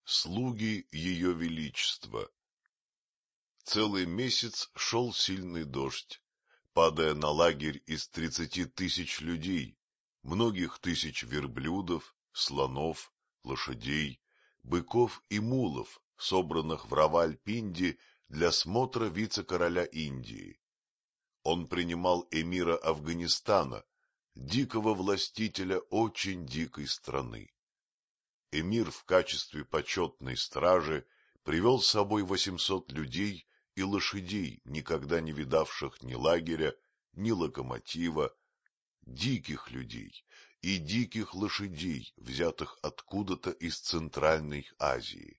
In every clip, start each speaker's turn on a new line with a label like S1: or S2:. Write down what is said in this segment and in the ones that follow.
S1: Слуги Ее Величества. Целый месяц шел сильный дождь, падая на лагерь из 30 тысяч людей, многих тысяч верблюдов, слонов, лошадей, быков и мулов, собранных в Раваль-Пинди для смотра вице-короля Индии. Он принимал эмира Афганистана, дикого властителя очень дикой страны. Эмир в качестве почетной стражи привел с собой 800 людей и лошадей, никогда не видавших ни лагеря, ни локомотива, диких людей и диких лошадей, взятых откуда-то из Центральной Азии.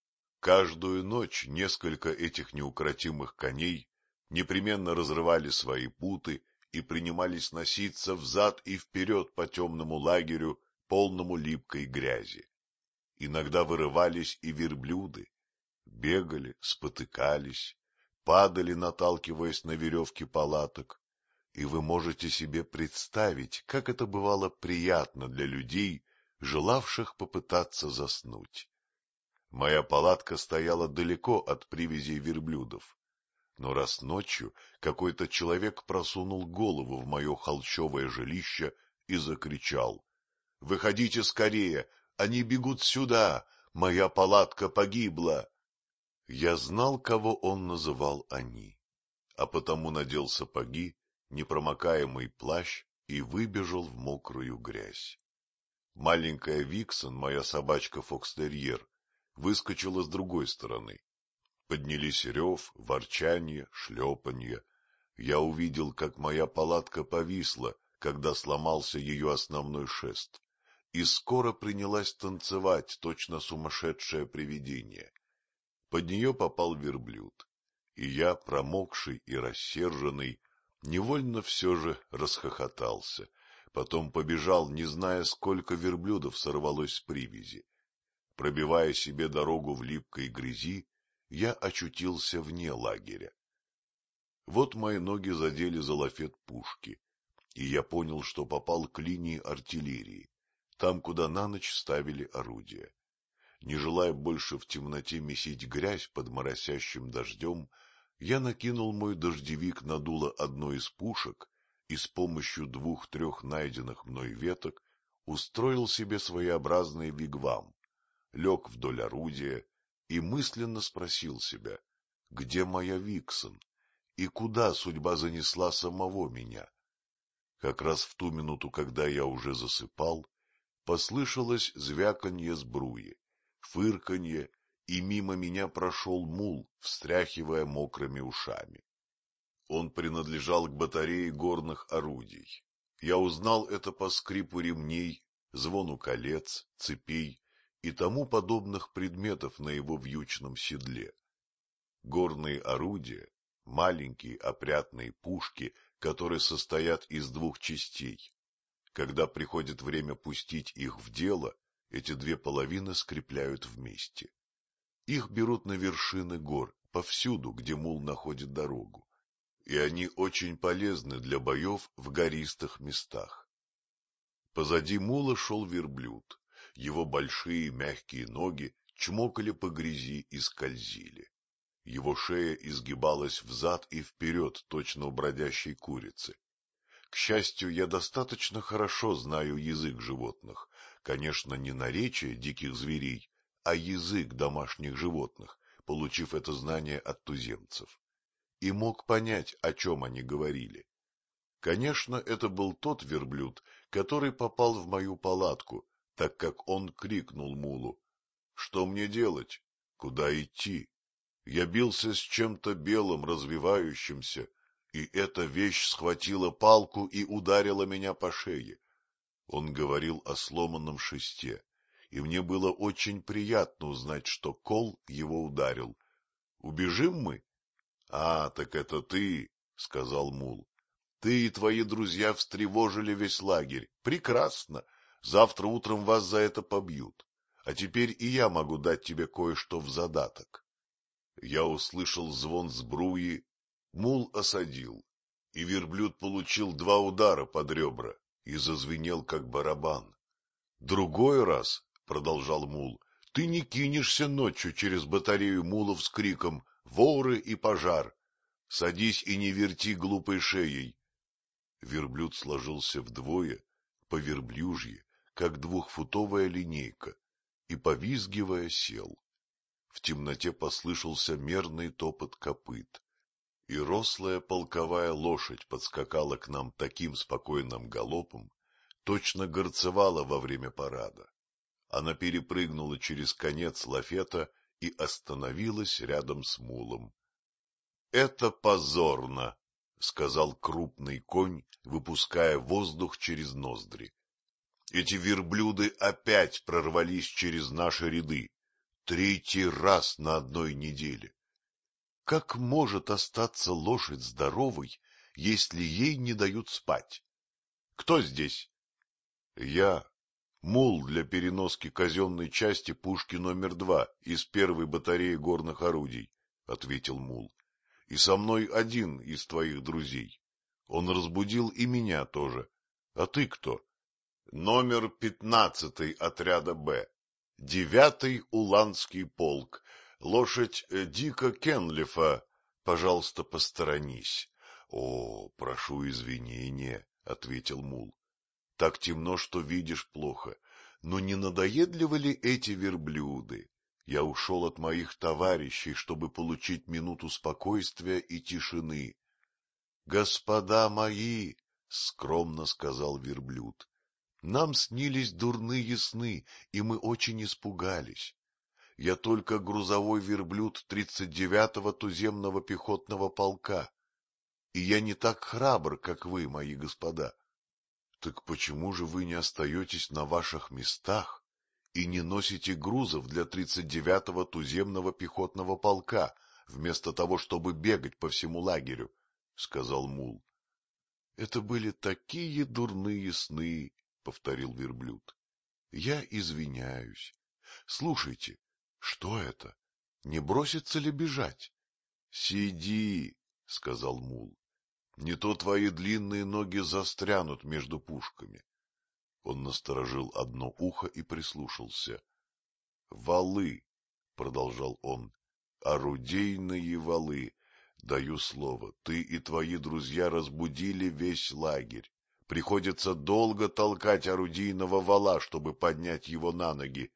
S1: Каждую ночь несколько этих неукротимых коней непременно разрывали свои путы и принимались носиться взад и вперед по темному лагерю, полному липкой грязи. Иногда вырывались и верблюды, бегали, спотыкались, падали, наталкиваясь на веревки палаток, и вы можете себе представить, как это бывало приятно для людей, желавших попытаться заснуть. Моя палатка стояла далеко от привязей верблюдов, но раз ночью какой-то человек просунул голову в мое холщовое жилище и закричал: «Выходите скорее! Они бегут сюда! Моя палатка погибла!» Я знал, кого он называл «они», а потому надел сапоги, непромокаемый плащ и выбежал в мокрую грязь. Маленькая Виксон, моя собачка-фокстерьер, выскочила с другой стороны. Поднялись рев, ворчанье, шлепанье. Я увидел, как моя палатка повисла, когда сломался ее основной шест, и скоро принялась танцевать, точно сумасшедшее привидение. Под нее попал верблюд, и я, промокший и рассерженный, невольно все же расхохотался, потом побежал, не зная, сколько верблюдов сорвалось с привязи. Пробивая себе дорогу в липкой грязи, я очутился вне лагеря. Вот мои ноги задели за лафет пушки, и я понял, что попал к линии артиллерии, там, куда на ночь ставили орудия. Не желая больше в темноте месить грязь под моросящим дождем, я накинул мой дождевик на дуло одной из пушек и с помощью 2-3 найденных мной веток устроил себе своеобразный вигвам, лег вдоль орудия и мысленно спросил себя, где моя Виксон и куда судьба занесла самого меня. Как раз в ту минуту, когда я уже засыпал, послышалось звяканье сбруи, фырканье, и мимо меня прошел мул, встряхивая мокрыми ушами. Он принадлежал к батарее горных орудий. Я узнал это по скрипу ремней, звону колец, цепей и тому подобных предметов на его вьючном седле. Горные орудия — маленькие опрятные пушки, которые состоят из 2 частей. Когда приходит время пустить их в дело, эти 2 половины скрепляют вместе. Их берут на вершины гор, повсюду, где мул находит дорогу, и они очень полезны для боев в гористых местах. Позади мула шел верблюд, его большие мягкие ноги чмокали по грязи и скользили. Его шея изгибалась взад и вперед, точно у бродящей курицы. К счастью, я достаточно хорошо знаю язык животных, конечно, не наречие диких зверей, а язык домашних животных, получив это знание от туземцев, и мог понять, о чем они говорили. Конечно, это был тот верблюд, который попал в мою палатку, так как он крикнул мулу: «Что мне делать? Куда идти? Я бился с чем-то белым, развивающимся, и эта вещь схватила палку и ударила меня по шее». Он говорил о сломанном шесте, и мне было очень приятно узнать, что кол его ударил. «Убежим мы?» «А, так это ты», — сказал мул. «Ты и твои друзья встревожили весь лагерь. Прекрасно. Завтра утром вас за это побьют. А теперь и я могу дать тебе кое-что в задаток». Я услышал звон сбруи, мул осадил, и верблюд получил 2 удара под ребра и зазвенел, как барабан. «Другой раз, — продолжал мул, — Ты не кинешься ночью через батарею мулов с криком «Воры и пожар!» Садись и не верти глупой шеей. Верблюд сложился вдвое, по верблюжье, как двухфутовая линейка, и, повизгивая, сел. В темноте послышался мерный топот копыт, и рослая полковая лошадь подскакала к нам таким спокойным галопом, точно горцевала во время парада. Она перепрыгнула через конец лафета и остановилась рядом с мулом. — Это позорно, — сказал крупный конь, выпуская воздух через ноздри. — Эти верблюды опять прорвались через наши ряды. Третий раз на одной неделе. Как может остаться лошадь здоровой, если ей не дают спать? Кто здесь? Я. Мул для переноски казенной части пушки номер 2 из первой батареи горных орудий, — ответил мул. — И со мной один из твоих друзей. Он разбудил и меня тоже. А ты кто? — Номер 15 отряда Б. 9-й Уланский полк. Лошадь Дика Кенлифа. Пожалуйста, посторонись. — О, прошу извинения, — ответил мул. — Так темно, что видишь плохо. Но не надоедливы ли эти верблюды? Я ушел от моих товарищей, чтобы получить минуту спокойствия и тишины. — Господа мои, — скромно сказал верблюд, — нам снились дурные сны, и мы очень испугались. Я только грузовой верблюд 39-го туземного пехотного полка, и я не так храбр, как вы, мои господа. Так почему же вы не остаетесь на ваших местах и не носите грузов для 39-го туземного пехотного полка, вместо того, чтобы бегать по всему лагерю? — сказал мул. — Это были такие дурные сны, — повторил верблюд. — Я извиняюсь. Слушайте, что это? Не бросится ли бежать? — Сиди, — сказал мул. — Не то твои длинные ноги застрянут между пушками. Он насторожил одно ухо и прислушался. — Валы, — продолжал он, — орудийные валы. Даю слово, ты и твои друзья разбудили весь лагерь. Приходится долго толкать орудийного вала, чтобы поднять его на ноги.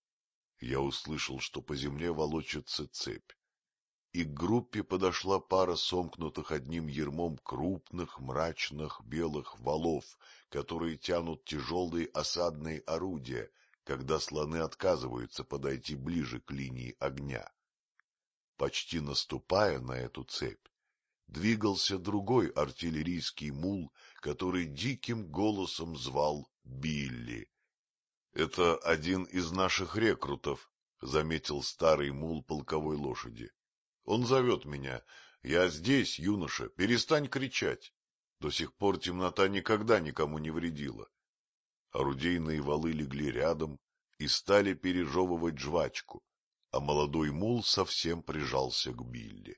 S1: Я услышал, что по земле волочится цепь, и к группе подошла пара сомкнутых одним ярмом крупных мрачных белых валов, которые тянут тяжелые осадные орудия, когда слоны отказываются подойти ближе к линии огня. Почти наступая на эту цепь, двигался другой артиллерийский мул, который диким голосом звал Билли. — Это один из наших рекрутов, — заметил старый мул полковой лошади. — Он зовет меня. Я здесь, юноша, перестань кричать. До сих пор темнота никогда никому не вредила. Орудийные валы легли рядом и стали пережевывать жвачку, а молодой мул совсем прижался к Билли.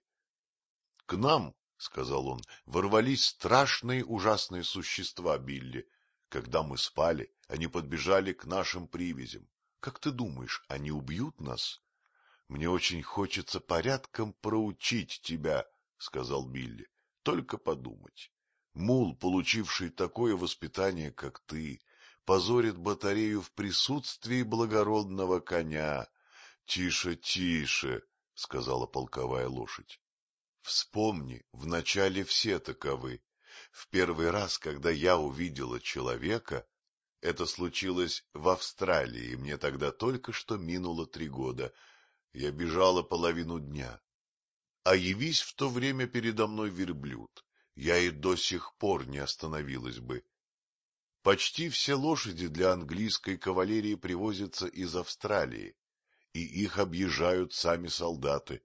S1: — К нам, — сказал он, — ворвались страшные ужасные существа, Билли. Когда мы спали, они подбежали к нашим привязям. Как ты думаешь, они убьют нас? — Мне очень хочется порядком проучить тебя, — сказал Билли. — Только подумать. Мул, получивший такое воспитание, как ты, позорит батарею в присутствии благородного коня. — Тише, тише, — сказала полковая лошадь. — Вспомни, вначале все таковы. В первый раз, когда я увидела человека, это случилось в Австралии, и мне тогда только что минуло 3 года, я бежала половину дня. А явись в то время передо мной верблюд, я и до сих пор не остановилась бы. Почти все лошади для английской кавалерии привозятся из Австралии, и их объезжают сами солдаты.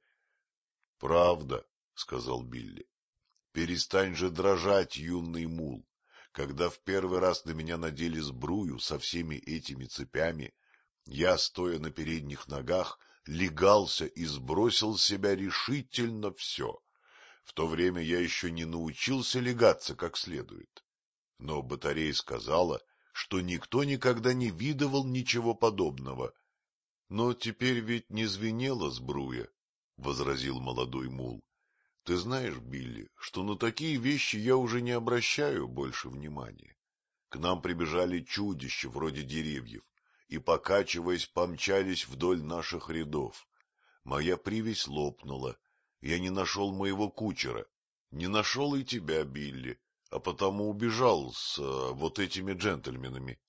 S1: — Правда, — сказал Билли. — Перестань же дрожать, юный мул. Когда в первый раз на меня надели сбрую со всеми этими цепями, я, стоя на передних ногах, легался и сбросил с себя решительно все. В то время я еще не научился легаться как следует. Но батарея сказала, что никто никогда не видывал ничего подобного. — Но теперь ведь не звенела сбруя, — возразил молодой мул. — Ты знаешь, Билли, что на такие вещи я уже не обращаю больше внимания. К нам прибежали чудища вроде деревьев и, покачиваясь, помчались вдоль наших рядов. Моя привязь лопнула. Я не нашел моего кучера, не нашел и тебя, Билли, а потому убежал с вот этими джентльменами.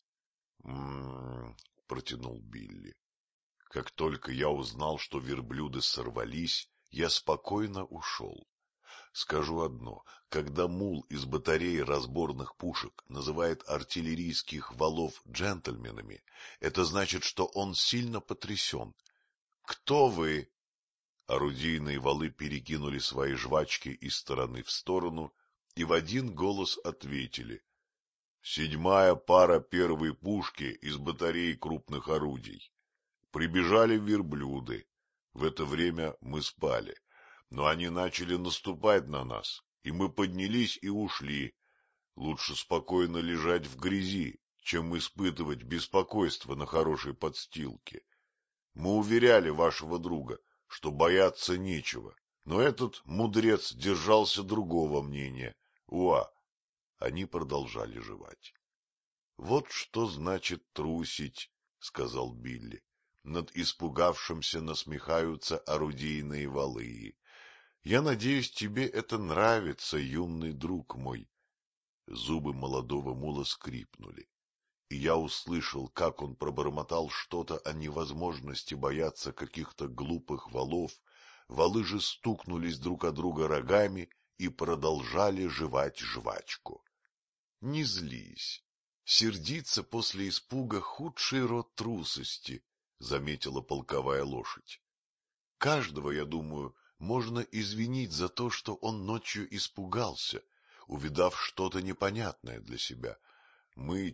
S1: — протянул Билли. Как только я узнал, что верблюды сорвались, я спокойно ушел. Скажу одно: когда мул из батареи разборных пушек называет артиллерийских валов джентльменами, это значит, что он сильно потрясен. — Кто вы? Орудийные валы перекинули свои жвачки из стороны в сторону и в один голос ответили: — 7-я пара первой пушки из батареи крупных орудий. Прибежали верблюды. В это время мы спали, но они начали наступать на нас, и мы поднялись и ушли. Лучше спокойно лежать в грязи, чем испытывать беспокойство на хорошей подстилке. Мы уверяли вашего друга, что бояться нечего, но этот мудрец держался другого мнения. Уа! Они продолжали жевать. — Вот что значит трусить, — сказал Билли. Над испугавшимся насмехаются орудийные валы. Я надеюсь, тебе это нравится, юный друг мой. Зубы молодого мула скрипнули, и я услышал, как он пробормотал что-то о невозможности бояться каких-то глупых валов. Валы же стукнулись друг о друга рогами и продолжали жевать жвачку. — Не злись. Сердиться после испуга — худший род трусости, — заметила полковая лошадь. Каждого, я думаю, можно извинить за то, что он ночью испугался, увидав что-то непонятное для себя. Мы,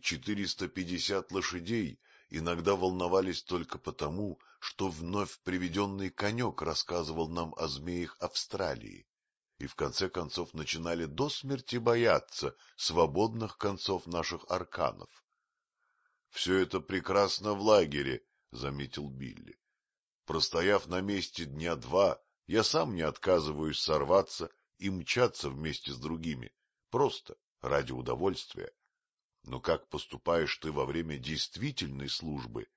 S1: 450 лошадей, иногда волновались только потому, что вновь приведенный конек рассказывал нам о змеях Австралии, и в конце концов начинали до смерти бояться свободных концов наших арканов. — Все это прекрасно в лагере, — заметил Билли. Простояв на месте дня 2, я сам не отказываюсь сорваться и мчаться вместе с другими, просто ради удовольствия. Но как поступаешь ты во время действительной службы?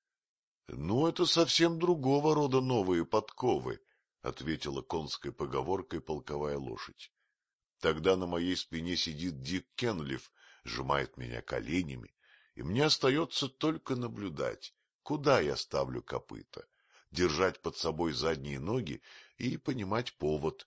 S1: — Ну, это совсем другого рода новые подковы, — ответила конской поговоркой полковая лошадь. Тогда на моей спине сидит Дик Кенлиф, сжимает меня коленями, и мне остается только наблюдать, куда я ставлю копыта, держать под собой задние ноги и понимать повод.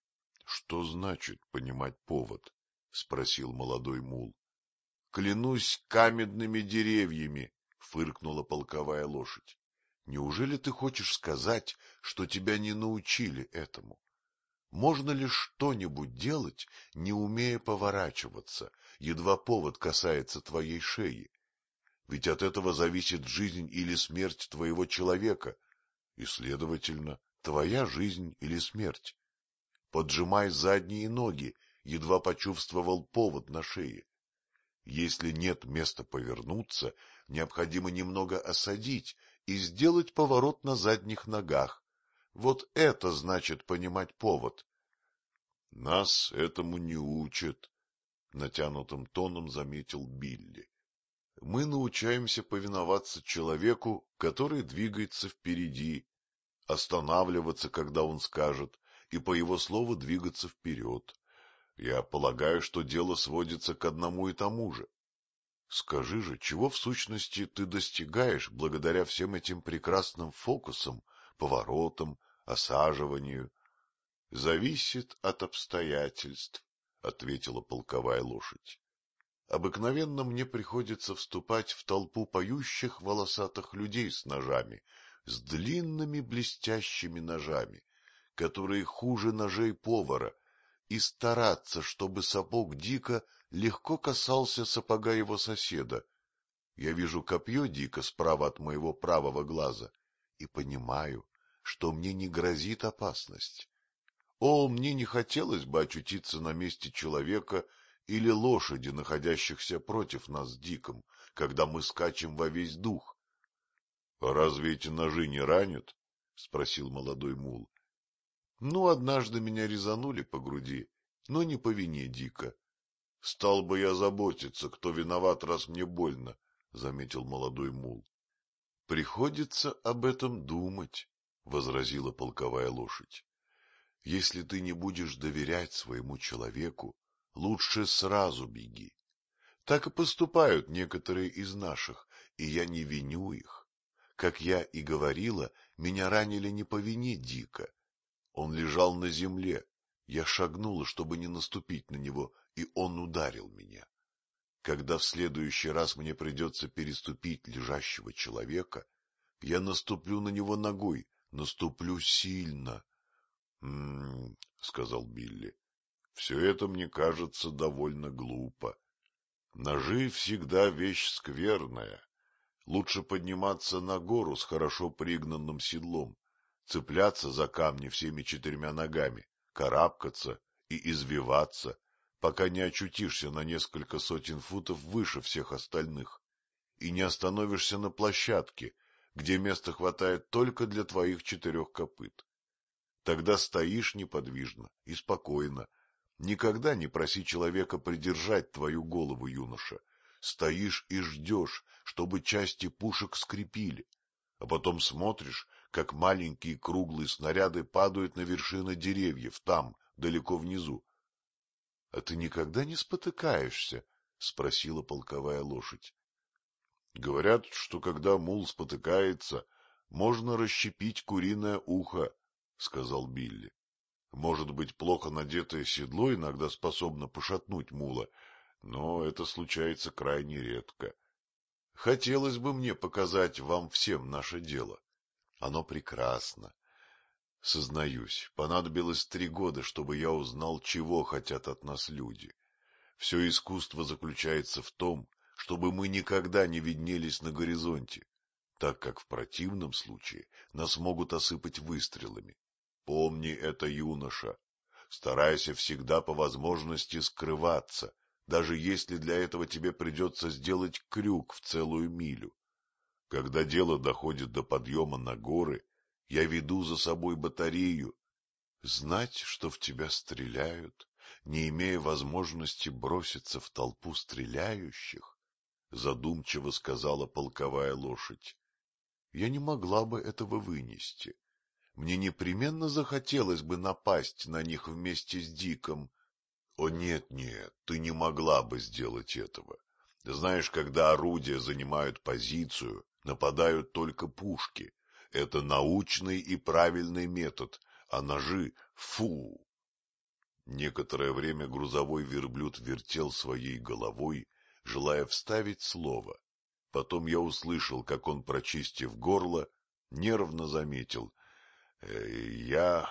S1: — Что значит понимать повод? — спросил молодой мул. — Клянусь каменными деревьями, — фыркнула полковая лошадь. — Неужели ты хочешь сказать, что тебя не научили этому? Можно ли что-нибудь делать, не умея поворачиваться, едва повод касается твоей шеи? Ведь от этого зависит жизнь или смерть твоего человека, и, следовательно, твоя жизнь или смерть. Поджимай задние ноги, едва почувствовал повод на шее. Если нет места повернуться, необходимо немного осадить и сделать поворот на задних ногах. Вот это значит понимать повод. — Нас этому не учат, — натянутым тоном заметил Билли. — Мы научаемся повиноваться человеку, который двигается впереди, останавливаться, когда он скажет, и по его слову двигаться вперед. Я полагаю, что дело сводится к одному и тому же. Скажи же, чего в сущности ты достигаешь благодаря всем этим прекрасным фокусам, поворотам, осаживанию? — Зависит от обстоятельств, — ответила полковая лошадь. Обыкновенно мне приходится вступать в толпу поющих волосатых людей с ножами, с длинными блестящими ножами, которые хуже ножей повара, и стараться, чтобы сапог Дика легко касался сапога его соседа. Я вижу копье Дика справа от моего правого глаза и понимаю, что мне не грозит опасность. О, мне не хотелось бы очутиться на месте человека или лошади, находящихся против нас с Диком, когда мы скачем во весь дух. — — А разве эти ножи не ранят? — спросил молодой мул. — Ну, однажды меня резанули по груди, но не по вине Дика. — Стал бы я заботиться, кто виноват, раз мне больно, — заметил молодой мул. — Приходится об этом думать, — возразила полковая лошадь. — Если ты не будешь доверять своему человеку, лучше сразу беги. Так и поступают некоторые из наших, и я не виню их. Как я и говорила, меня ранили не по вине Дика. Он лежал на земле, я шагнула, чтобы не наступить на него, и он ударил меня. Когда в следующий раз мне придется переступить лежащего человека, я наступлю на него ногой, наступлю сильно. — сказал Билли, — все это мне кажется довольно глупо. Ножи всегда вещь скверная. Лучше подниматься на гору с хорошо пригнанным седлом, цепляться за камни всеми четырьмя ногами, карабкаться и извиваться, пока не очутишься на несколько сотен футов выше всех остальных и не остановишься на площадке, где места хватает только для твоих 4 копыт. Тогда стоишь неподвижно и спокойно. Никогда не проси человека придержать твою голову, юноша. Стоишь и ждешь, чтобы части пушек скрепили, а потом смотришь, как маленькие круглые снаряды падают на вершины деревьев там, далеко внизу. — А ты никогда не спотыкаешься? — спросила полковая лошадь. — Говорят, что когда мул спотыкается, можно расщепить куриное ухо, — сказал Билли. Может быть, плохо надетое седло иногда способно пошатнуть мула, но это случается крайне редко. Хотелось бы мне показать вам всем наше дело. Оно прекрасно. Сознаюсь, понадобилось 3 года, чтобы я узнал, чего хотят от нас люди. Все искусство заключается в том, чтобы мы никогда не виднелись на горизонте, так как в противном случае нас могут осыпать выстрелами. Помни это, юноша. Старайся всегда по возможности скрываться, даже если для этого тебе придется сделать крюк в целую милю. Когда дело доходит до подъема на горы, я веду за собой батарею. Знать, что в тебя стреляют, не имея возможности броситься в толпу стреляющих, — задумчиво сказала полковая лошадь. Я не могла бы этого вынести. Мне непременно захотелось бы напасть на них вместе с Диком. О, нет, нет, ты не могла бы сделать этого. Знаешь, когда орудия занимают позицию, нападают только пушки. Это научный и правильный метод, а ножи — фу! Некоторое время грузовой верблюд вертел своей головой, желая вставить слово. Потом я услышал, как он, прочистив горло, нервно заметил: Я...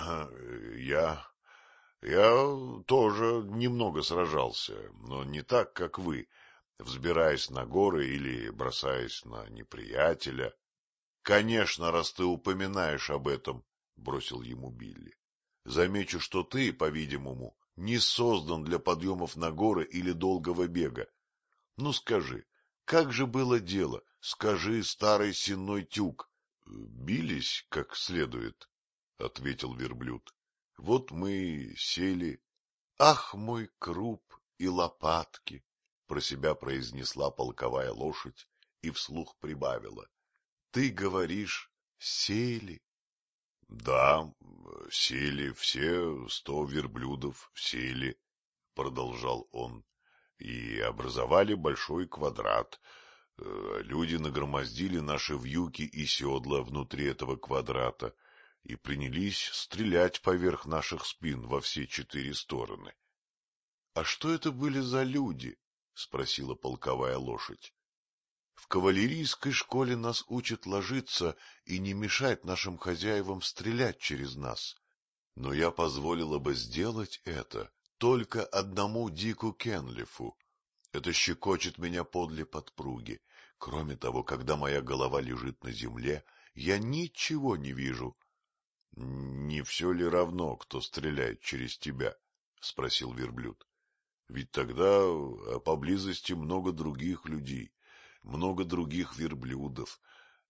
S1: я тоже немного сражался, но не так, как вы, взбираясь на горы или бросаясь на неприятеля. — Конечно, раз ты упоминаешь об этом, — бросил ему Билли. — Замечу, что ты, по-видимому, не создан для подъемов на горы или долгого бега. Ну скажи, как же было дело, скажи, старый сенной тюк? — Бились как следует, — ответил верблюд. — Вот мы сели. — Ах, мой круп и лопатки! — про себя произнесла полковая лошадь и вслух прибавила. — Ты говоришь, сели? — Да, сели, все 100 верблюдов сели, — продолжал он, — и образовали большой квадрат. Люди нагромоздили наши вьюки и седла внутри этого квадрата и принялись стрелять поверх наших спин во все 4 стороны. — А что это были за люди? — спросила полковая лошадь. — В кавалерийской школе нас учат ложиться и не мешать нашим хозяевам стрелять через нас. Но я позволила бы сделать это только одному Дику Кенлифу. Это щекочет меня подле подпруги. Кроме того, когда моя голова лежит на земле, я ничего не вижу. — Не все ли равно, кто стреляет через тебя? — спросил верблюд. — Ведь тогда поблизости много других людей, много других верблюдов,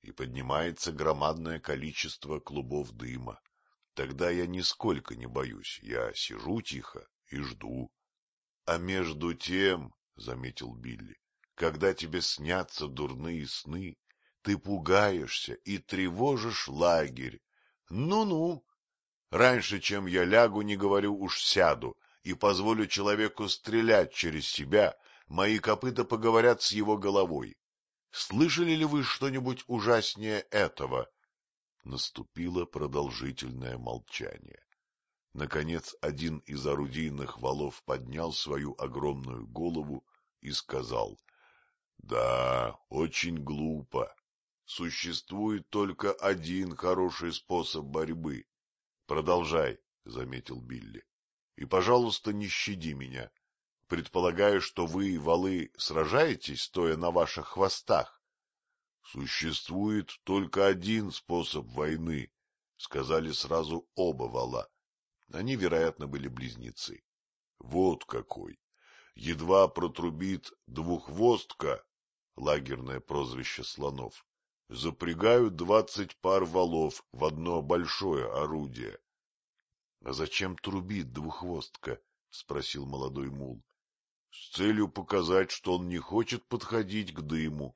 S1: и поднимается громадное количество клубов дыма. Тогда я нисколько не боюсь, я сижу тихо и жду. — А между тем, — заметил Билли, — когда тебе снятся дурные сны, ты пугаешься и тревожишь лагерь. Ну-ну, раньше, чем я лягу, не говорю, уж сяду и позволю человеку стрелять через себя, мои копыта поговорят с его головой. Слышали ли вы что-нибудь ужаснее этого? Наступило продолжительное молчание. Наконец один из орудийных валов поднял свою огромную голову и сказал: — Да, очень глупо. Существует только один хороший способ борьбы. — Продолжай, — заметил Билли. — И, пожалуйста, не щади меня. Предполагаю, что вы, валы, сражаетесь, стоя на ваших хвостах. — Существует только один способ войны, — сказали сразу оба вала. Они, вероятно, были близнецы. Вот какой! Едва протрубит двухвостка, лагерное прозвище слонов, запрягают 20 пар валов в одно большое орудие. — А зачем трубит двухвостка? — спросил молодой мул. — С целью показать, что он не хочет подходить к дыму.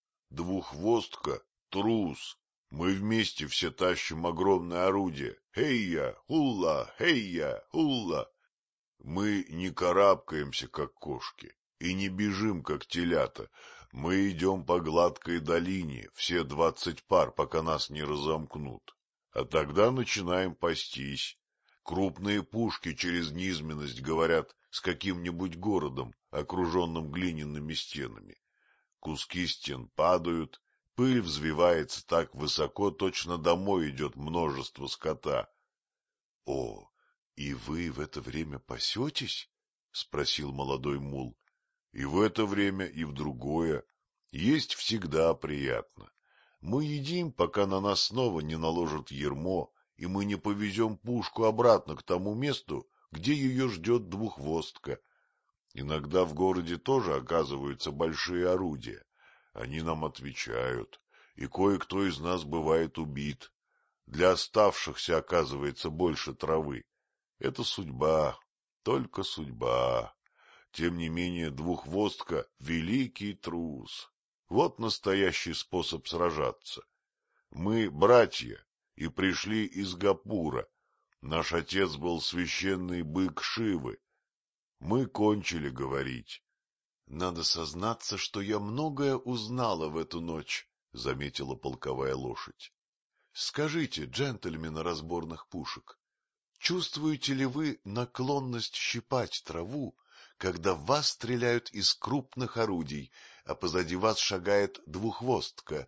S1: Двухвостка — трус. Мы вместе все тащим огромное орудие. Хей-я, улла, хей-я, улла. Мы не карабкаемся, как кошки, и не бежим, как телята. Мы идем по гладкой долине, все 20 пар, пока нас не разомкнут. А тогда начинаем пастись. Крупные пушки через низменность говорят с каким-нибудь городом, окруженным глиняными стенами. Куски стен падают, пыль взвивается так высоко, точно домой идет множество скота. — О, и вы в это время пасетесь? — спросил молодой мул. — И в это время, и в другое. Есть всегда приятно. Мы едим, пока на нас снова не наложат ярмо, и мы не повезем пушку обратно к тому месту, где ее ждет двухвостка. Иногда в городе тоже оказываются большие орудия. Они нам отвечают, и кое-кто из нас бывает убит. Для оставшихся оказывается больше травы. Это судьба, только судьба. Тем не менее, двухвостка — великий трус. Вот настоящий способ сражаться. Мы братья и пришли из Гапура. Наш отец был священный бык Шивы. Мы кончили говорить. — Надо сознаться, что я многое узнала в эту ночь, — заметила полковая лошадь. — Скажите, джентльмены разборных пушек, чувствуете ли вы наклонность щипать траву, когда в вас стреляют из крупных орудий, а позади вас шагает двухвостка?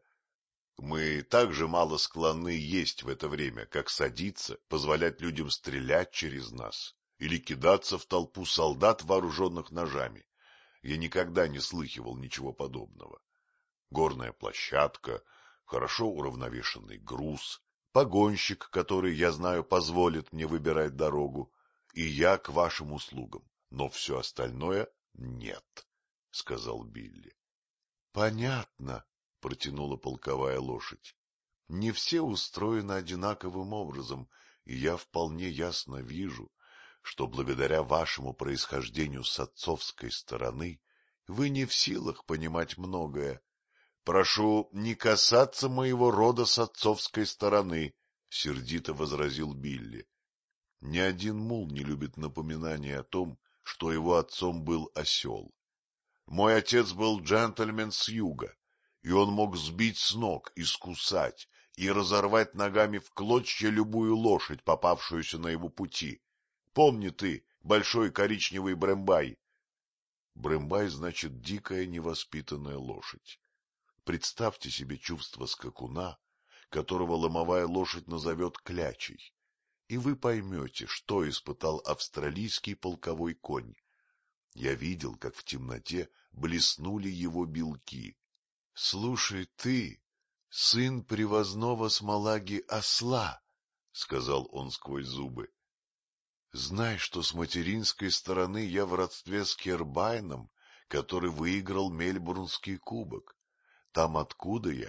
S1: Мы так же мало склонны есть в это время, как садиться, позволять людям стрелять через нас или кидаться в толпу солдат, вооруженных ножами. Я никогда не слыхивал ничего подобного. Горная площадка, хорошо уравновешенный груз, погонщик, который, я знаю, позволит мне выбирать дорогу, и я к вашим услугам, но все остальное нет, — сказал Билли. — Понятно, — протянула полковая лошадь. — Не все устроены одинаковым образом, и я вполне ясно вижу, что благодаря вашему происхождению с отцовской стороны вы не в силах понимать многое. — Прошу не касаться моего рода с отцовской стороны, — сердито возразил Билли. Ни один мул не любит напоминания о том, что его отцом был осел. Мой отец был джентльмен с юга, и он мог сбить с ног, искусать и разорвать ногами в клочья любую лошадь, попавшуюся на его пути. Помни ты, большой коричневый Брэмбай. Брэмбай значит дикая невоспитанная лошадь. Представьте себе чувство скакуна, которого ломовая лошадь назовет клячей, и вы поймете, что испытал австралийский полковой конь. Я видел, как в темноте блеснули его белки. — Слушай ты, сын привозного с Малаги осла, — сказал он сквозь зубы. — Знай, что с материнской стороны я в родстве с Кербайном, который выиграл Мельбурнский кубок. Там, откуда я,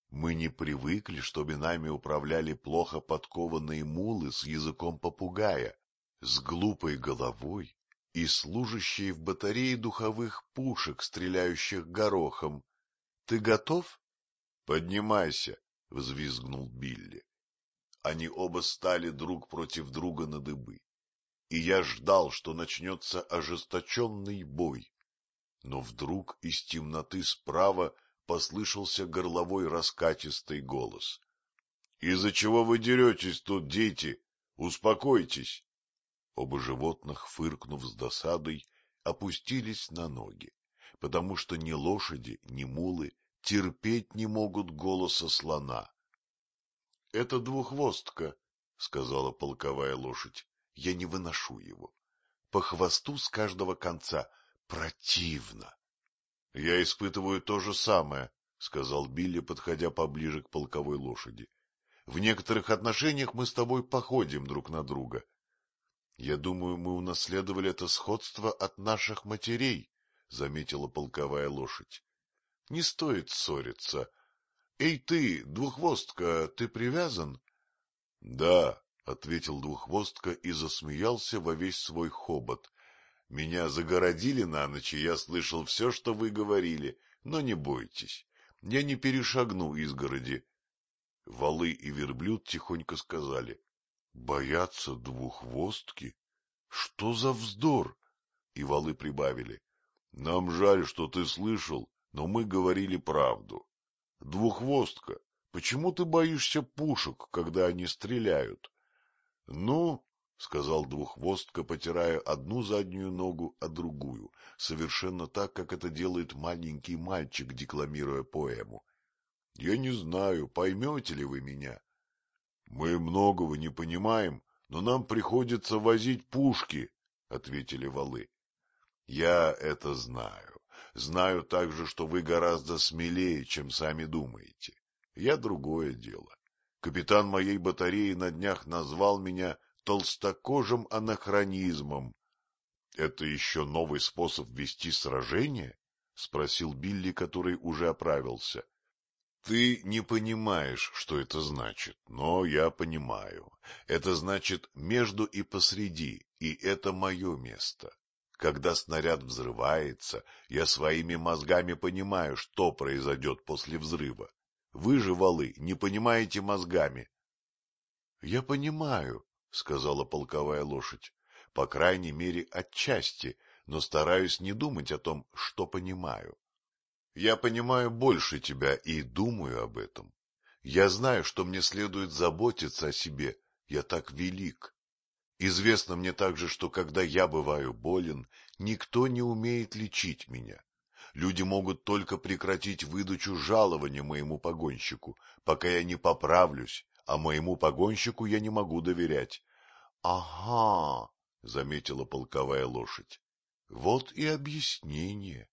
S1: Мы не привыкли, чтобы нами управляли плохо подкованные мулы с языком попугая, с глупой головой и служащие в батарее духовых пушек, стреляющих горохом. Ты готов? — Поднимайся, — взвизгнул Билли. Они оба стали друг против друга на дыбы, и я ждал, что начнется ожесточенный бой. Но вдруг из темноты справа послышался горловой раскатистый голос. — Из-за чего вы деретесь тут, дети? Успокойтесь! Оба животных, фыркнув с досадой, опустились на ноги, потому что ни лошади, ни мулы терпеть не могут голоса слона. — Это двухвостка, — сказала полковая лошадь. — Я не выношу его. По хвосту с каждого конца. Противно. — Я испытываю то же самое, — сказал Билли, подходя поближе к полковой лошади. — В некоторых отношениях мы с тобой походим друг на друга. — Я думаю, мы унаследовали это сходство от наших матерей, — заметила полковая лошадь. — Не стоит ссориться. Эй ты, двухвостка, ты привязан? — Да, — ответил двухвостка и засмеялся во весь свой хобот. — Меня загородили на ночь, и я слышал все, что вы говорили, но не бойтесь, я не перешагну изгороди. Волы и верблюд тихонько сказали: — Боятся двухвостки? Что за вздор? И волы прибавили: — Нам жаль, что ты слышал, но мы говорили правду. Двухвостка, почему ты боишься пушек, когда они стреляют? — Ну, — сказал двухвостка, потирая одну заднюю ногу о другую, совершенно так, как это делает маленький мальчик, декламируя поэму. — Я не знаю, поймете ли вы меня. — Мы многого не понимаем, но нам приходится возить пушки, — ответили волы. — Я это знаю. Знаю также, что вы гораздо смелее, чем сами думаете. Я другое дело. Капитан моей батареи на днях назвал меня толстокожим анахронизмом. — Это еще новый способ вести сражение? — спросил Билли, который уже оправился. — Ты не понимаешь, что это значит, но я понимаю. Это значит между и посреди, и это мое место. Когда снаряд взрывается, я своими мозгами понимаю, что произойдет после взрыва. Вы же, волы, не понимаете мозгами. — Я понимаю, — сказала полковая лошадь, — по крайней мере, отчасти, но стараюсь не думать о том, что понимаю. Я понимаю больше тебя и думаю об этом. Я знаю, что мне следует заботиться о себе, я так велик. Известно мне также, что когда я бываю болен, никто не умеет лечить меня. Люди могут только прекратить выдачу жалования моему погонщику, пока я не поправлюсь, а моему погонщику я не могу доверять. — Ага, — заметила полковая лошадь, — вот и объяснение.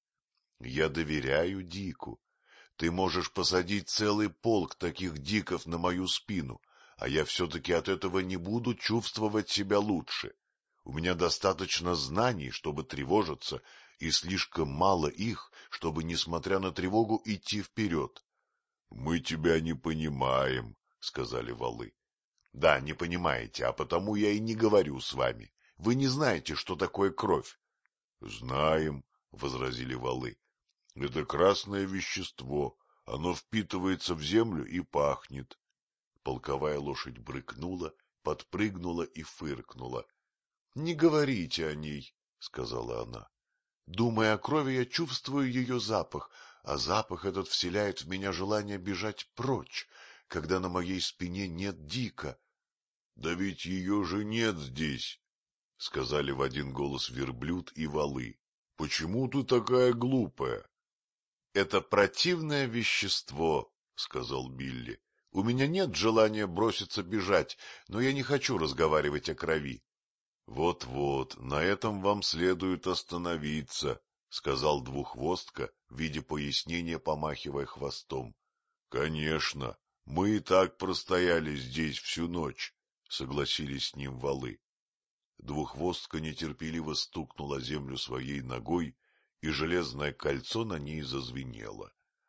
S1: Я доверяю Дику. Ты можешь посадить целый полк таких диков на мою спину, а я все-таки от этого не буду чувствовать себя лучше. У меня достаточно знаний, чтобы тревожиться, и слишком мало их, чтобы, несмотря на тревогу, идти вперед. — Мы тебя не понимаем, — сказали волы. — Да, не понимаете, а потому я и не говорю с вами. Вы не знаете, что такое кровь. — Знаем, — возразили волы. — Это красное вещество, оно впитывается в землю и пахнет. Полковая лошадь брыкнула, подпрыгнула и фыркнула. — Не говорите о ней, — сказала она. — Думая о крови, я чувствую ее запах, а запах этот вселяет в меня желание бежать прочь, когда на моей спине нет Дика. — Да ведь ее же нет здесь, — сказали в один голос верблюд и волы. — Почему ты такая глупая? — Это противное вещество, — сказал Билли. — У меня нет желания броситься бежать, но я не хочу разговаривать о крови. — Вот-вот, на этом вам следует остановиться, — сказал двухвостка, в виде пояснения помахивая хвостом. — Конечно, мы и так простояли здесь всю ночь, — согласились с ним волы. Двухвостка нетерпеливо стукнула землю своей ногой, и железное кольцо на ней зазвенело.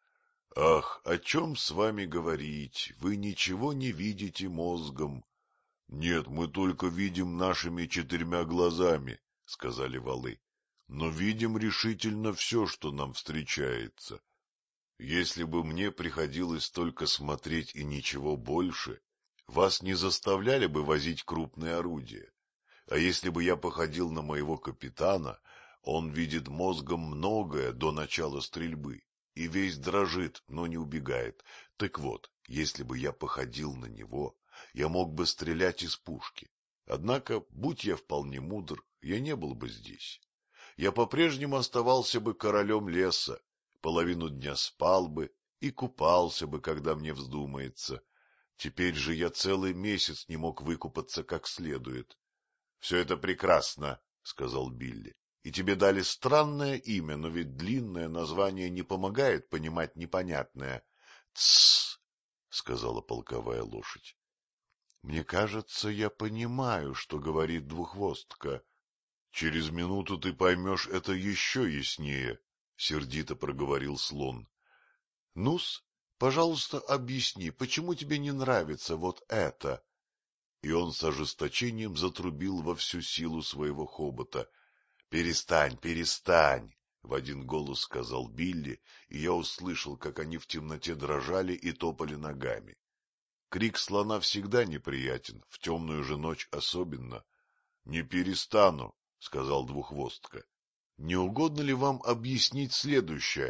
S1: — Ах, о чем с вами говорить? Вы ничего не видите мозгом. — Нет, мы только видим нашими 4 глазами, — сказали валы. — Но видим решительно все, что нам встречается. Если бы мне приходилось только смотреть и ничего больше, вас не заставляли бы возить крупные орудия. А если бы я походил на моего капитана, он видит мозгом многое до начала стрельбы и весь дрожит, но не убегает. Так вот, если бы я походил на него, я мог бы стрелять из пушки. Однако, будь я вполне мудр, я не был бы здесь. Я по-прежнему оставался бы королем леса, половину дня спал бы и купался бы, когда мне вздумается. Теперь же я целый месяц не мог выкупаться как следует. — Все это прекрасно, — сказал Билли. — И тебе дали странное имя, но ведь длинное название не помогает понимать непонятное. — Тссс, — сказала полковая лошадь. — Мне кажется, я понимаю, что говорит двухвостка. — Через минуту ты поймешь это еще яснее, — сердито проговорил слон. — Ну-с, пожалуйста, объясни, почему тебе не нравится вот это? И он с ожесточением затрубил во всю силу своего хобота. — Перестань, перестань! — в один голос сказал Билли, и я услышал, как они в темноте дрожали и топали ногами. Крик слона всегда неприятен, в темную же ночь особенно. — Не перестану, — сказал двухвостка. — Не угодно ли вам объяснить следующее?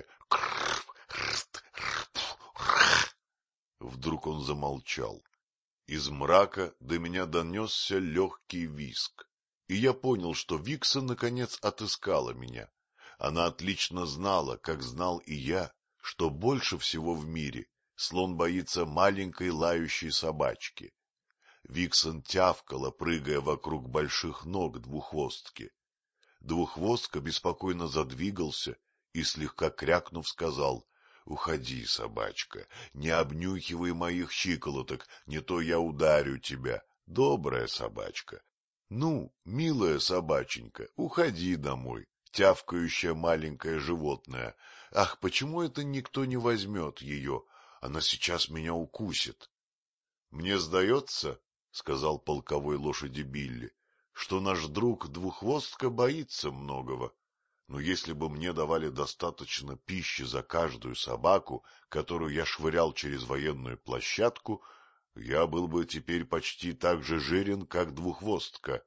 S1: Вдруг он замолчал. Из мрака до меня донесся легкий визг, и я понял, что Викса наконец отыскала меня. Она отлично знала, как знал и я, что больше всего в мире слон боится маленькой лающей собачки. Виксон тявкала, прыгая вокруг больших ног двухвостки. Двухвостка беспокойно задвигался и, слегка крякнув, сказал: — Уходи, собачка, не обнюхивай моих щиколоток, не то я ударю тебя. Добрая собачка. Ну, милая собаченька, уходи домой, тявкающее маленькое животное. Ах, почему это никто не возьмет ее? Она сейчас меня укусит. — Мне сдается, — сказал полковой лошади Билли, — что наш друг двухвостка боится многого. Но если бы мне давали достаточно пищи за каждую собаку, которую я швырял через военную площадку, я был бы теперь почти так же жирен, как двухвостка.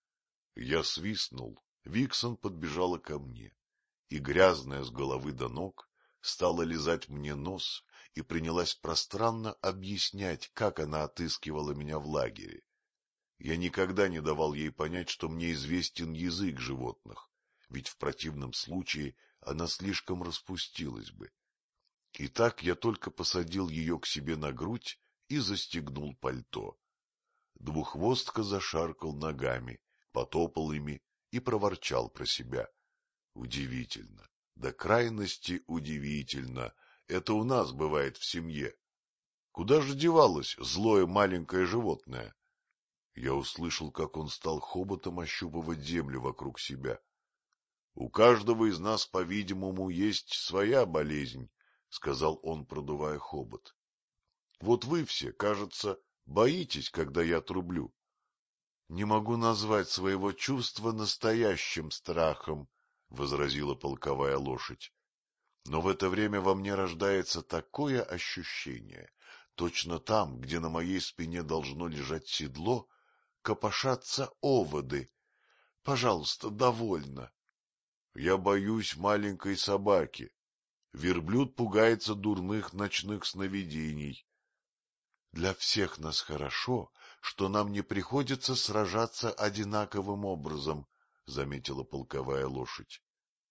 S1: Я свистнул, Виксон подбежала ко мне, и, грязная с головы до ног, стала лизать мне нос и принялась пространно объяснять, как она отыскивала меня в лагере. Я никогда не давал ей понять, что мне известен язык животных, ведь в противном случае она слишком распустилась бы. Итак, я только посадил ее к себе на грудь и застегнул пальто. Двухвостка зашаркал ногами, потопал ими и проворчал про себя. Удивительно, до крайности удивительно, это у нас бывает в семье. Куда же девалось злое маленькое животное? Я услышал, как он стал хоботом ощупывать землю вокруг себя. — У каждого из нас, по-видимому, есть своя болезнь, — сказал он, продувая хобот. — Вот вы все, кажется, боитесь, когда я трублю. — Не могу назвать своего чувства настоящим страхом, — возразила полковая лошадь. Но в это время во мне рождается такое ощущение, точно там, где на моей спине должно лежать седло, копошатся оводы. Пожалуйста, довольно. Я боюсь маленькой собаки. Верблюд пугается дурных ночных сновидений. Для всех нас хорошо, что нам не приходится сражаться одинаковым образом, — заметила полковая лошадь.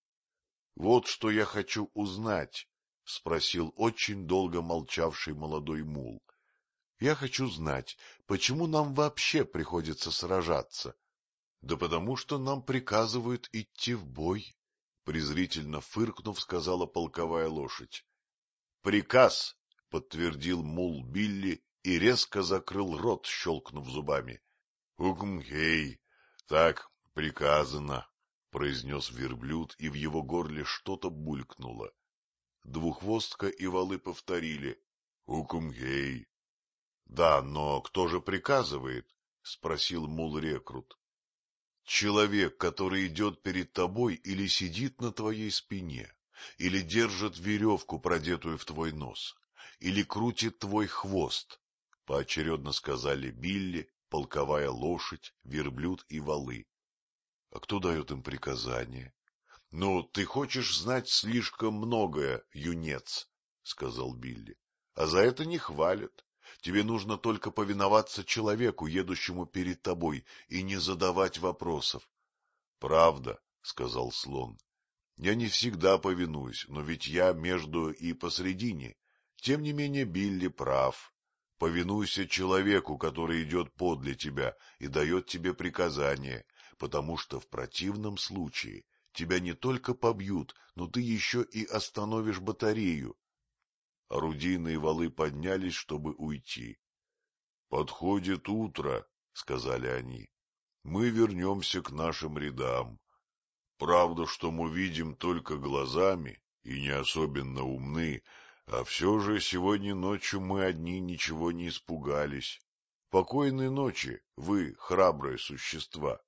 S1: — Вот что я хочу узнать, — спросил очень долго молчавший молодой мул. — Я хочу знать, почему нам вообще приходится сражаться. — Да потому что нам приказывают идти в бой, — презрительно фыркнув, сказала полковая лошадь. — Приказ, — подтвердил мул Билли и резко закрыл рот, щелкнув зубами. — Угмхей, так приказано, — произнес верблюд, и в его горле что-то булькнуло. Двухвостка и валы повторили: «Укумгей». Да, но кто же приказывает? — спросил мул-рекрут. — Человек, который идет перед тобой или сидит на твоей спине, или держит веревку, продетую в твой нос, или крутит твой хвост, — поочередно сказали Билли, полковая лошадь, верблюд и валы. — А кто дает им приказания? — Ну, ты хочешь знать слишком многое, юнец, — сказал Билли, — а за это не хвалят. Тебе нужно только повиноваться человеку, едущему перед тобой, и не задавать вопросов. — Правда, — сказал слон, — я не всегда повинуюсь, но ведь я между и посредине. Тем не менее Билли прав. Повинуйся человеку, который идет подле тебя и дает тебе приказания, потому что в противном случае тебя не только побьют, но ты еще и остановишь батарею. Орудийные валы поднялись, чтобы уйти. — Подходит утро, — сказали они, — мы вернемся к нашим рядам. Правда, что мы видим только глазами и не особенно умны, а все же сегодня ночью мы одни ничего не испугались. Покойной ночи, вы, храбрые существа.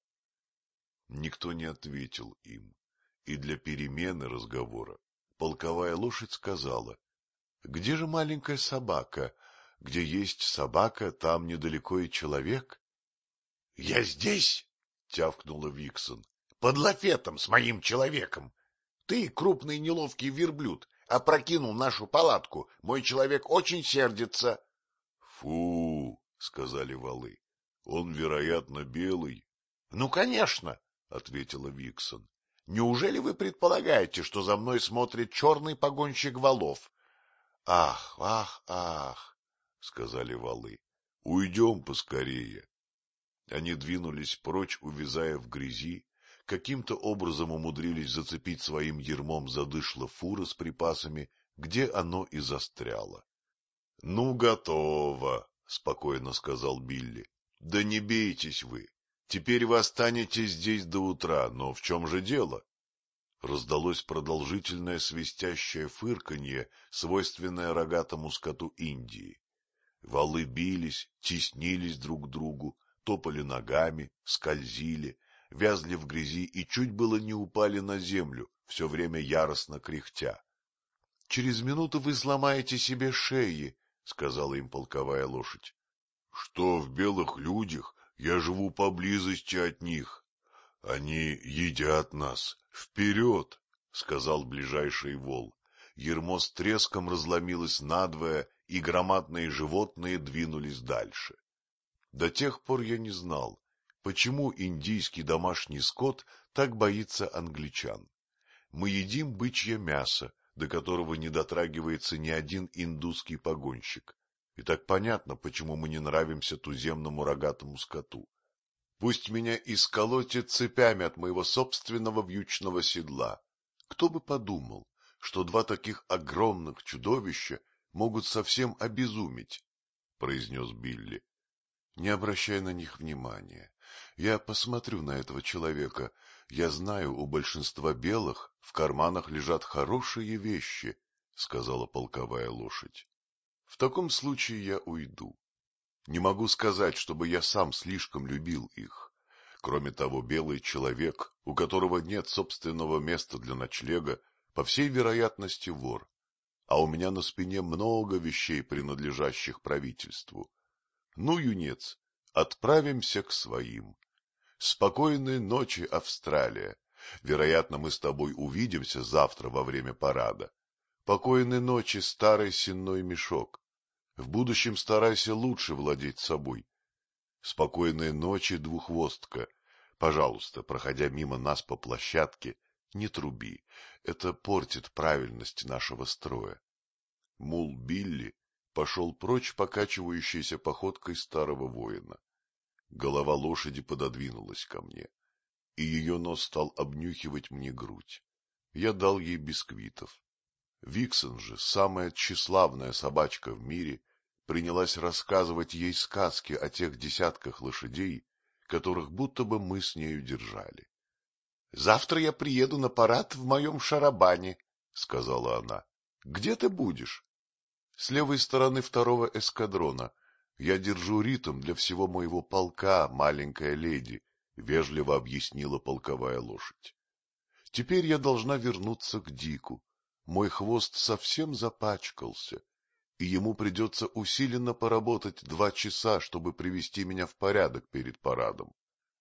S1: Никто не ответил им, и для перемены разговора полковая лошадь сказала: — Где же маленькая собака? Где есть собака, там недалеко и человек. — Я здесь, — тявкнула Виксон, — под лафетом с моим человеком. Ты, крупный неловкий верблюд, опрокинул нашу палатку. Мой человек очень сердится. — Фу, — сказали валы, — он, вероятно, белый. — Ну, конечно, — ответила Виксон. — Неужели вы предполагаете, что за мной смотрит черный погонщик валов? — Ах, ах, ах, — сказали валы, — уйдем поскорее. Они двинулись прочь, увязая в грязи, каким-то образом умудрились зацепить своим ярмом задышло фура с припасами, где оно и застряло. — Ну, готово, — спокойно сказал Билли. — Да не бейтесь вы. Теперь вы останетесь здесь до утра, но в чем же дело? Раздалось продолжительное свистящее фырканье, свойственное рогатому скоту Индии. Валы бились, теснились друг к другу, топали ногами, скользили, вязли в грязи и чуть было не упали на землю, все время яростно кряхтя. — Через минуту вы сломаете себе шеи, — сказала им полковая лошадь. — Что в белых людях? Я живу поблизости от них. Они едят нас. Вперед! — сказал ближайший вол. Ярмо с треском разломилось надвое, и громадные животные двинулись дальше. До тех пор я не знал, почему индийский домашний скот так боится англичан. Мы едим бычье мясо, до которого не дотрагивается ни один индусский погонщик. И так понятно, почему мы не нравимся туземному рогатому скоту. Пусть меня исколотит цепями от моего собственного вьючного седла. Кто бы подумал, что два таких огромных чудовища могут совсем обезуметь, — произнес Билли. — Не обращай на них внимания. Я посмотрю на этого человека. Я знаю, у большинства белых в карманах лежат хорошие вещи, — сказала полковая лошадь. — В таком случае я уйду. Не могу сказать, чтобы я сам слишком любил их. Кроме того, белый человек, у которого нет собственного места для ночлега, по всей вероятности вор, а у меня на спине много вещей, принадлежащих правительству. Ну, юнец, отправимся к своим. Спокойной ночи, Австралия. Вероятно, мы с тобой увидимся завтра во время парада. Покойной ночи, старый сенной мешок. В будущем старайся лучше владеть собой. Спокойной ночи, двухвостка. Пожалуйста, проходя мимо нас по площадке, не труби. Это портит правильность нашего строя. Мул Билли пошел прочь покачивающейся походкой старого воина. Голова лошади пододвинулась ко мне, и ее нос стал обнюхивать мне грудь. Я дал ей бисквитов. Виксон же, самая тщеславная собачка в мире, принялась рассказывать ей сказки о тех десятках лошадей, которых будто бы мы с нею держали. — Завтра я приеду на парад в моем шарабане, — сказала она. Где ты будешь? С левой стороны второго эскадрона. Я держу ритм для всего моего полка, маленькая леди, — вежливо объяснила полковая лошадь. Теперь я должна вернуться к Дику. Мой хвост совсем запачкался, и ему придется усиленно поработать 2 часа, чтобы привести меня в порядок перед парадом.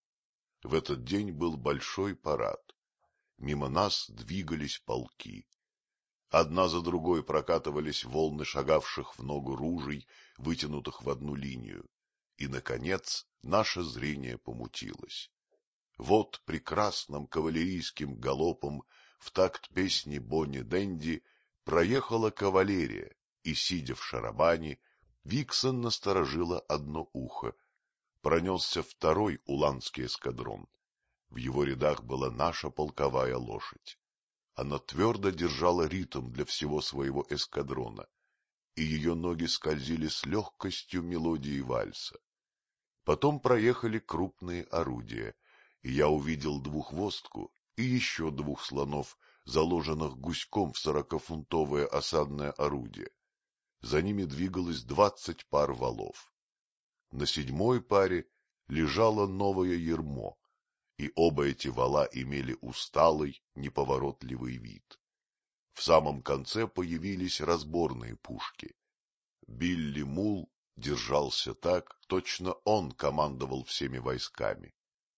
S1: В этот день был большой парад. Мимо нас двигались полки. Одна за другой прокатывались волны шагавших в ногу ружей, вытянутых в одну линию. И, наконец, наше зрение помутилось. Вот прекрасным кавалерийским галопом в такт песни Бонни Дэнди проехала кавалерия, и, сидя в шарабане, Виксон насторожила одно ухо. Пронесся второй уланский эскадрон. В его рядах была наша полковая лошадь. Она твердо держала ритм для всего своего эскадрона, и ее ноги скользили с легкостью мелодии вальса. Потом проехали крупные орудия, и я увидел двухвостку и еще 2 слонов, заложенных гуськом в 40-фунтовое осадное орудие. За ними двигалось 20 пар валов. На 7-й паре лежало новое ярмо, и оба эти вала имели усталый, неповоротливый вид. В самом конце появились разборные пушки. Билли Мул держался так, точно он командовал всеми войсками.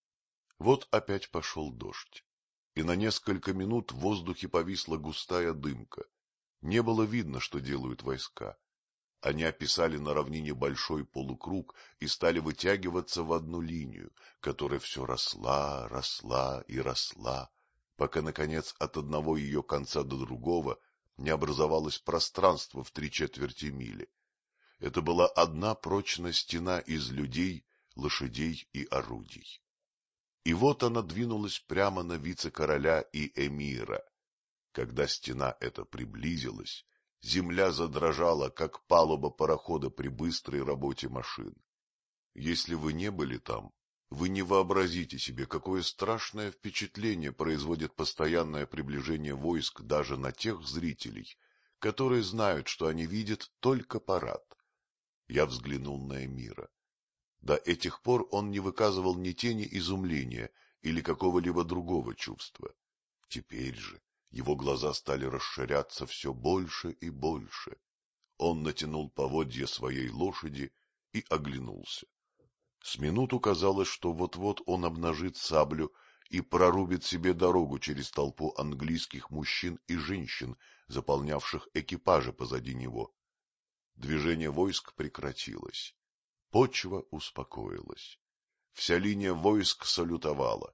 S1: Вот опять пошел дождь, и на несколько минут в воздухе повисла густая дымка. Не было видно, что делают войска. Они описали на равнине большой полукруг и стали вытягиваться в одну линию, которая все росла, росла и росла, пока, наконец, от одного ее конца до другого не образовалось пространство в 3/4 мили. Это была одна прочная стена из людей, лошадей и орудий. И вот она двинулась прямо на вице-короля и эмира. Когда стена эта приблизилась, земля задрожала, как палуба парохода при быстрой работе машин. Если вы не были там, вы не вообразите себе, какое страшное впечатление производит постоянное приближение войск даже на тех зрителей, которые знают, что они видят только парад. Я взглянул на эмира. До этих пор он не выказывал ни тени изумления или какого-либо другого чувства. Теперь же его глаза стали расширяться все больше и больше. Он натянул поводья своей лошади и оглянулся. С минуту казалось, что вот-вот он обнажит саблю и прорубит себе дорогу через толпу английских мужчин и женщин, заполнявших экипажи позади него. Движение войск прекратилось. Почва успокоилась. Вся линия войск салютовала.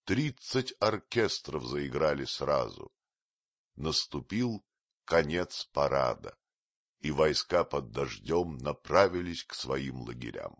S1: 30 оркестров заиграли сразу. Наступил конец парада, и войска под дождем направились к своим лагерям.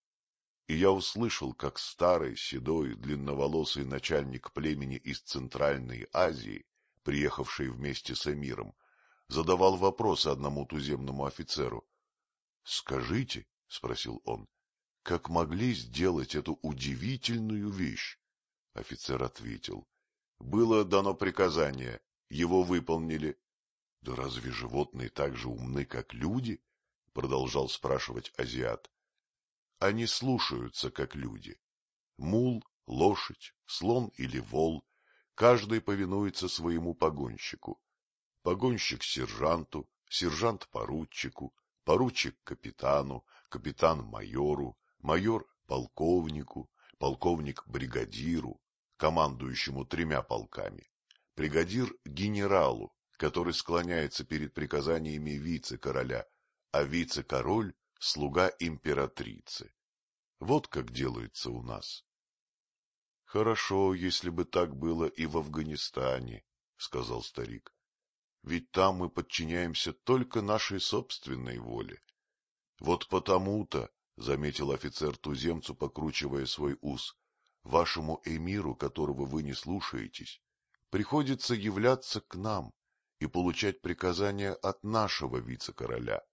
S1: И я услышал, как старый, седой, длинноволосый начальник племени из Центральной Азии, приехавший вместе с эмиром, задавал вопросы одному туземному офицеру. — Скажите, — спросил он, — как могли сделать эту удивительную вещь? Офицер ответил. — Было дано приказание, его выполнили. — Да разве животные так же умны, как люди? — продолжал спрашивать азиат. — Они слушаются, как люди. Мул, лошадь, слон или вол, каждый повинуется своему погонщику. Погонщик сержанту, сержант поручику, поручик капитану, капитан майору, майор полковнику, полковник бригадиру, командующему 3 полками, бригадир генералу, который склоняется перед приказаниями вице-короля, а вице-король — слуга императрицы. Вот как делается у нас. — Хорошо, если бы так было и в Афганистане, — сказал старик. — Ведь там мы подчиняемся только нашей собственной воле. — Вот потому-то, — заметил офицер туземцу, покручивая свой ус, — вашему эмиру, которого вы не слушаетесь, приходится являться к нам и получать приказания от нашего вице-короля.